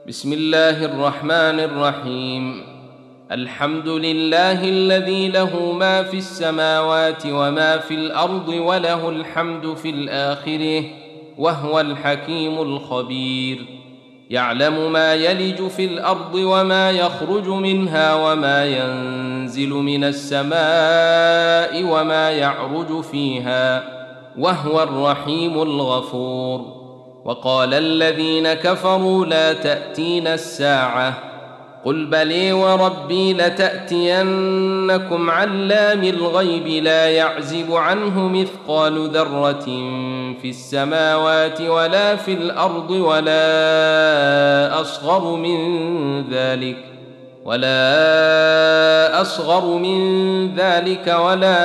بسم الله الرحمن الرحيم. الحمد لله الذي له ما في السماوات وما في الأرض وله الحمد في الآخرة وهو الحكيم الخبير. يعلم ما يلج في الأرض وما يخرج منها وما ينزل من السماء وما يعرج فيها وهو الرحيم الغفور. وقال الذين كفروا لا تأتينا الساعة قل بلي وربي لتأتينكم علام الغيب لا يعزب عنه مثقال ذرة في السماوات ولا في الأرض ولا أصغر من ذلك ولا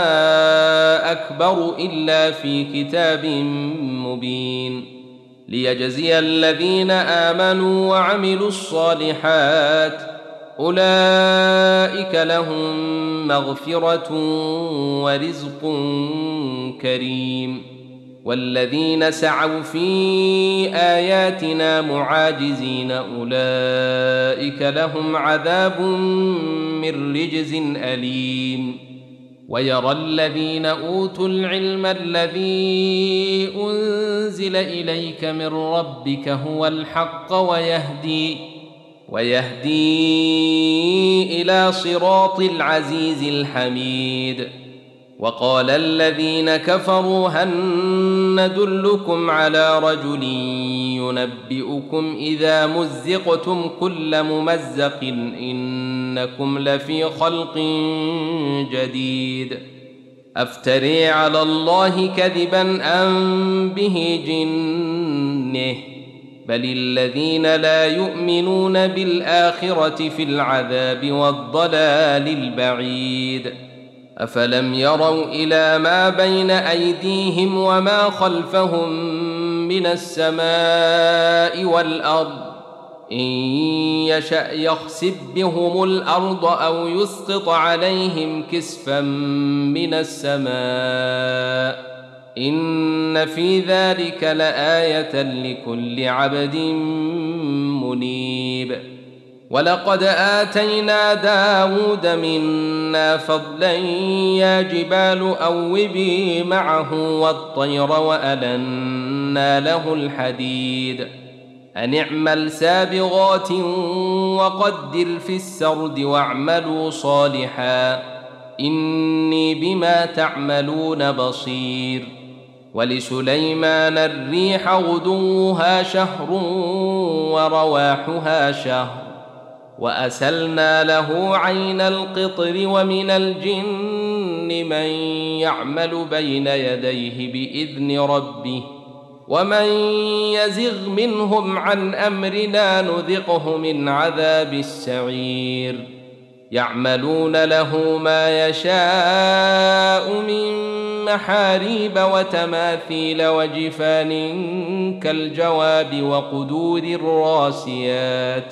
أكبر إلا في كتاب مبين ليجزي الذين آمنوا وعملوا الصالحات أولئك لهم مغفرة ورزق كريم. والذين سعوا في آياتنا معاجزين أولئك لهم عذاب من رجز أليم. ويرى الذين أوتوا العلم الذي أنزل إليك من ربك هو الحق ويهدي إلى صراط العزيز الحميد. وقال الذين كفروا هل ندلكم على رجل ينبئكم إذا مزقتم كل ممزق إنكم لفي خلق جديد أفتري على الله كذبا أم به جنة بل الذين لا يؤمنون بالآخرة في العذاب والضلال البعيد. أفلم يروا إلى ما بين أيديهم وما خلفهم من السماء والأرض إن يشأ يخسف بهم الأرض أو يسقط عليهم كسفا من السماء إن في ذلك لآية لكل عبد منيب. ولقد آتينا داود منا فضلا يا جبال أوبي معه والطير وألنا له الحديد أن اعمل سابغات وقدر في السرد واعملوا صالحا إني بما تعملون بصير. ولسليمان الريح غدوها شهر ورواحها شهر وأسلنا له عين القطر ومن الجن من يعمل بين يديه بإذن ربه ومن يزغ منهم عن أمرنا نذقه من عذاب السعير. يعملون له ما يشاء من محاريب وتماثيل وجفان كالجواب وقدور الراسيات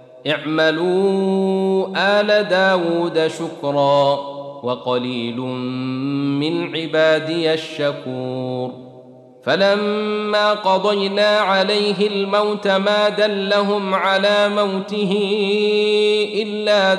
اعملوا آل داود شكرا وقليل من عبادي الشكور. فلما قضينا عليه الموت ما دلهم على موته إلا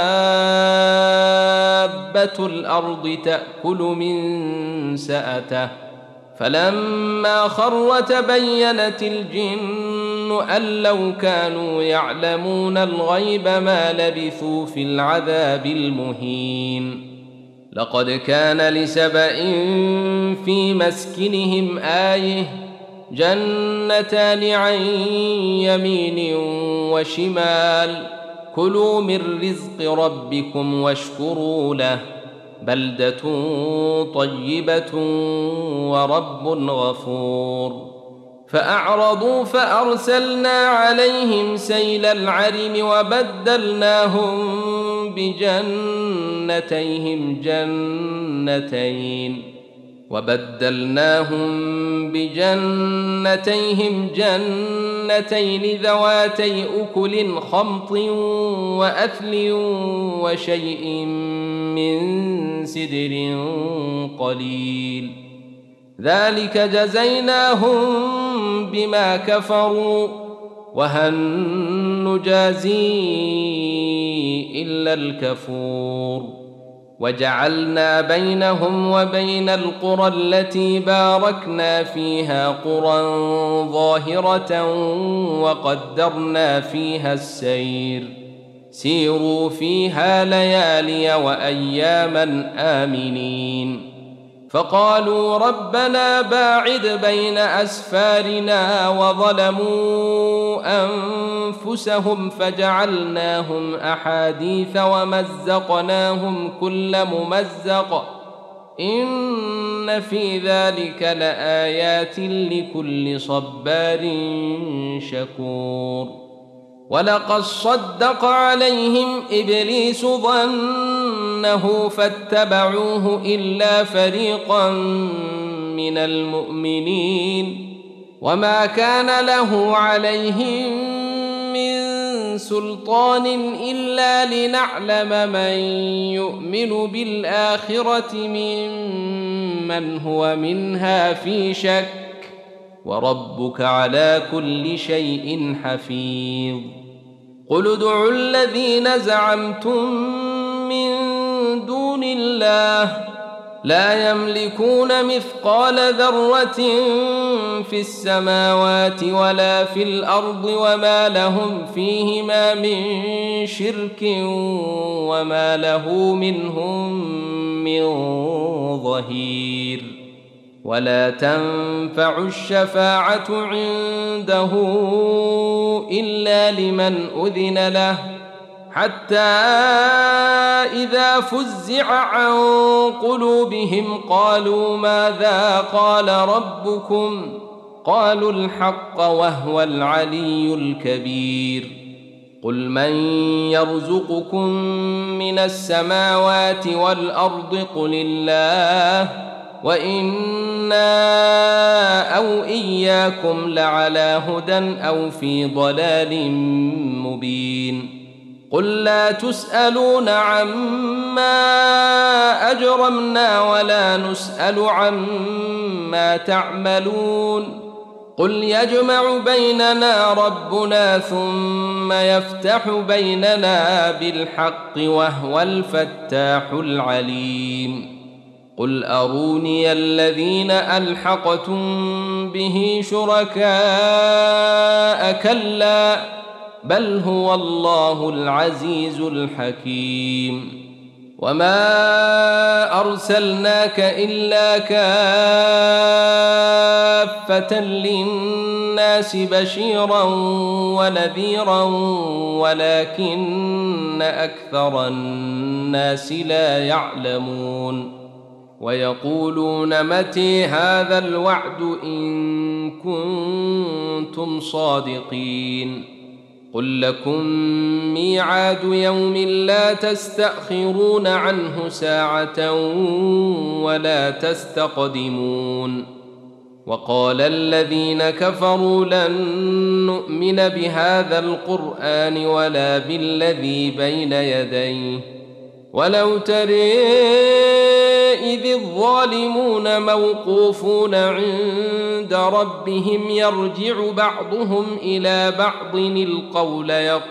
دابة الأرض تأكل من سأته فلما خر تبينت الجن أن لو كانوا يعلمون الغيب ما لبثوا في العذاب المهين. لقد كان لسبإ في مسكنهم آية جنتان عن يمين وشمال كلوا من رزق ربكم واشكروا له بلدة طيبة ورب غفور. فأعرضوا فأرسلنا عليهم سيل العرم وبدلناهم بجنتيهم جنتين ذواتي أكل خمط وأثل وشيء من سدر قليل ذلك جزيناهم بما كفروا وهل نجازي إلا الكفور وجعلنا بينهم وبين القرى التي باركنا فيها قرى ظاهرة وقدرنا فيها السير سيروا فيها ليالي وأياما آمنين فقالوا ربنا باعد بين أسفارنا وظلموا أنفسهم فجعلناهم أحاديث ومزقناهم كل ممزق إن في ذلك لآيات لكل صبار شكور ولقد صدق عليهم إبليس ظنه فاتبعوه إلا فريقا من المؤمنين وما كان له عليهم من سلطان إلا لنعلم من يؤمن بالآخرة ممن هو منها في شك وربك على كل شيء حفيظ قل ادعوا الذين زعمتم من دون الله لا يملكون مثقال ذرة في السماوات ولا في الأرض وما لهم فيهما من شرك وما له منهم من ظهير ولا تنفع الشفاعة عنده إلا لمن أذن له حتى إذا فزع عن قلوبهم قالوا ماذا قال ربكم قالوا الحق وهو العلي الكبير قل من يرزقكم من السماوات والأرض قل الله وإنا أو إياكم لعلى هدى أو في ضلال مبين قل لا تسألون عما أجرمنا ولا نسأل عما تعملون قل يجمع بيننا ربنا ثم يفتح بيننا بالحق وهو الفتاح العليم قل أروني الذين ألحقتم به شركاء كلا بل هو الله العزيز الحكيم وما أرسلناك إلا كافة للناس بشيرا ونذيرا ولكن أكثر الناس لا يعلمون ويقولون متى هذا الوعد إن كنتم صادقين قل لكم ميعاد يوم لا تستأخرون عنه ساعة ولا تستقدمون وقال الذين كفروا لن نؤمن بهذا القرآن ولا بالذي بين يديه ولو ترى إذ الظالمون موقوفون عند ربهم يرجع بعضهم إلى بعض القول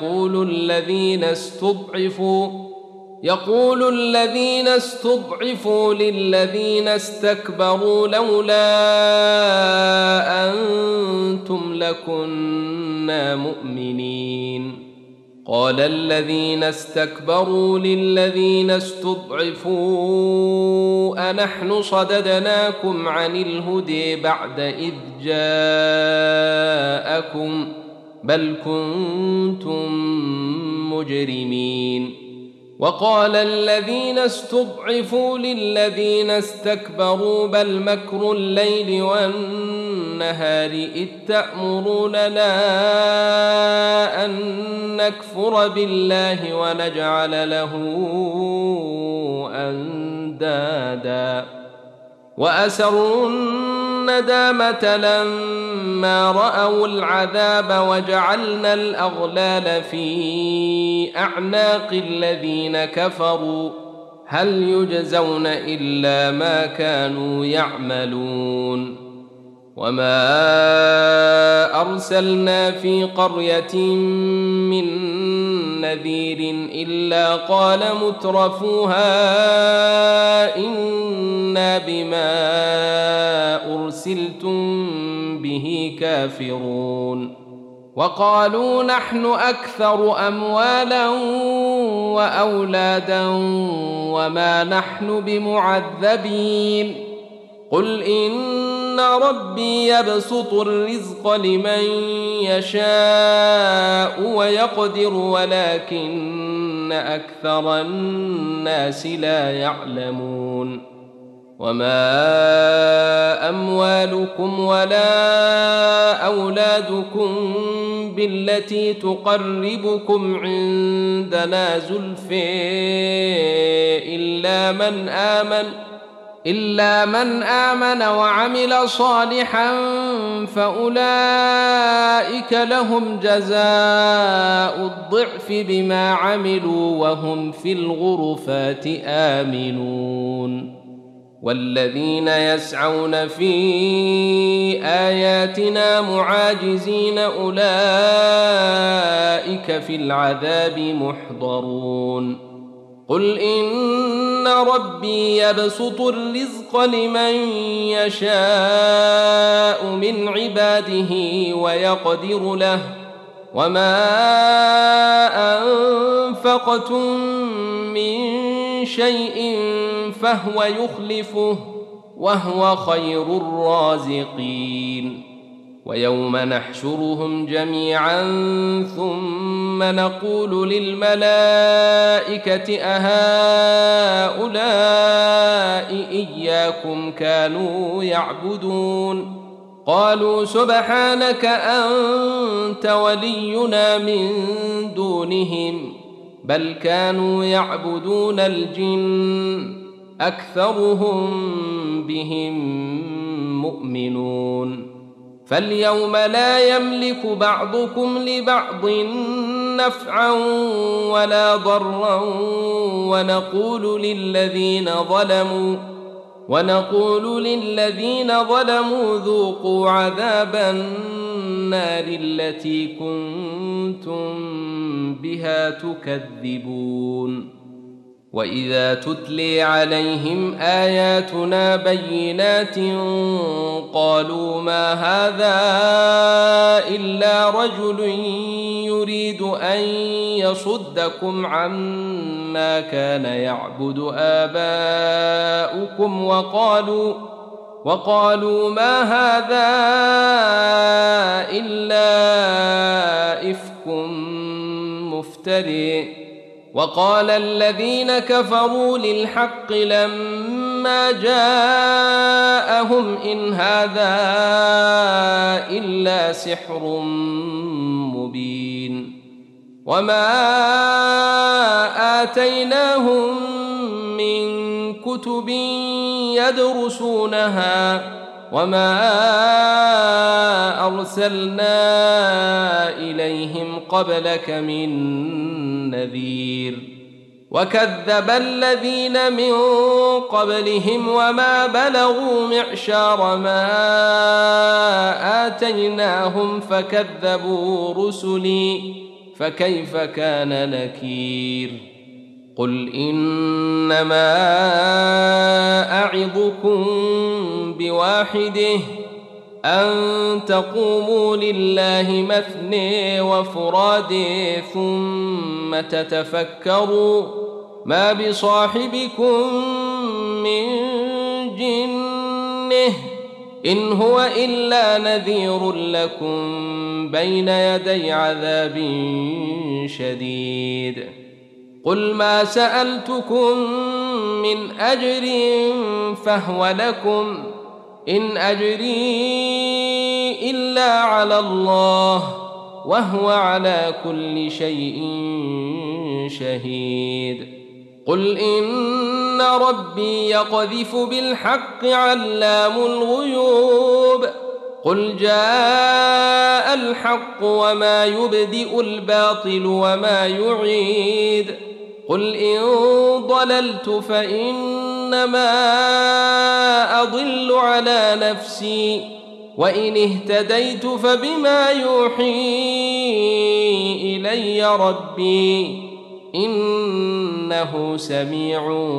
يقول الذين استضعفوا للذين استكبروا لولا أنتم لكنا مؤمنين قال الذين استكبروا للذين استضعفوا أنحن صددناكم عن الهدى بعد إذ جاءكم بل كنتم مجرمين وقال الذين استضعفوا للذين استكبروا بل مكر الليل والنهار إذ تأمروننا أن نكفر بالله ونجعل له أندادا وأسروا الندامة لما رأوا العذاب وجعلنا الأغلال في أعناق الذين كفروا هل يجزون إلا ما كانوا يعملون وما أرسلنا في قرية من نذير إلا قال مترفوها إنا بما أرسلتم به كافرون وقالوا نحن أكثر أموالا وأولادا وما نحن بمعذبين قل إن ربي يبسط الرزق لمن يشاء ويقدر ولكن أكثر الناس لا يعلمون وما أموالكم ولا أولادكم بالتي تقربكم عندنا زلفى إلا من آمن وعمل صالحا فأولئك لهم جزاء الضعف بما عملوا وهم في الغرفات آمنون والذين يسعون في آياتنا معاجزين أولئك في العذاب محضرون قل إن ربي يبسط الرزق لمن يشاء من عباده ويقدر له وما أنفقتم من شيء فهو يخلفه وهو خير الرازقين ويوم نحشرهم جميعا ثم نقول للملائكة أهؤلاء إياكم كانوا يعبدون قالوا سبحانك أنت ولينا من دونهم بل كانوا يعبدون الجن أكثرهم بهم مؤمنون فاليوم لا يملك بعضكم لبعض نفعا ولا ضرا ونقول للذين ظلموا ذوقوا عذاب النار التي كنتم بها تكذبون وإذا تتلي عليهم آياتنا بينات قالوا ما هذا إلا رجل يريد أن يصدكم عما كان يعبد آباؤكم وقالوا ما هذا إلا إفك مفتري وقال الذين كفروا للحق لما جاءهم إن هذا إلا سحر مبين وما آتيناهم من كتب يدرسونها وما أرسلنا إليهم قبلك من نذير وكذب الذين من قبلهم وما بلغوا معشار ما آتيناهم فكذبوا رسلي فكيف كان نكير قل إنما أعظكم بواحده أن تقوموا لله مثني وفرادي ثم تتفكروا ما بصاحبكم من جنه إن هو إلا نذير لكم بين يدي عذاب شديد قل ما سألتكم من أجر فهو لكم إن أجري إلا على الله وهو على كل شيء شهيد قل إن ربي يقذف بالحق علام الغيوب قل جاء الحق وما يبدئ الباطل وما يعيد قل إن ضللت فإنما أضل على نفسي وإن اهتديت فبما يوحي إلي ربي إنه سميع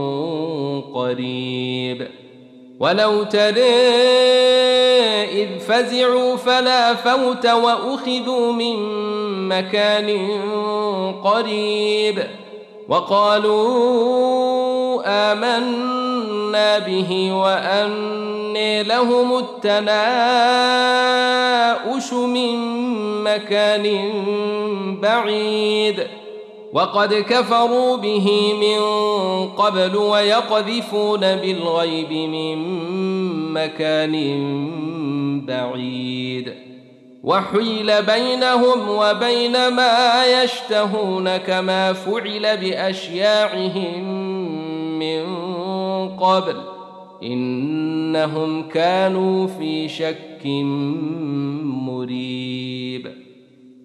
قريب. ولو ترى إذ فزعوا فلا فوت وأخذوا من مكان قريب وقالوا آمنا به وأنى لهم التناؤش من مكان بعيد وقد كفروا به من قبل ويقذفون بالغيب من مكان بعيد وحيل بينهم وبين ما يشتهون كما فعل بأشياعهم من قبل إنهم كانوا في شك مريب.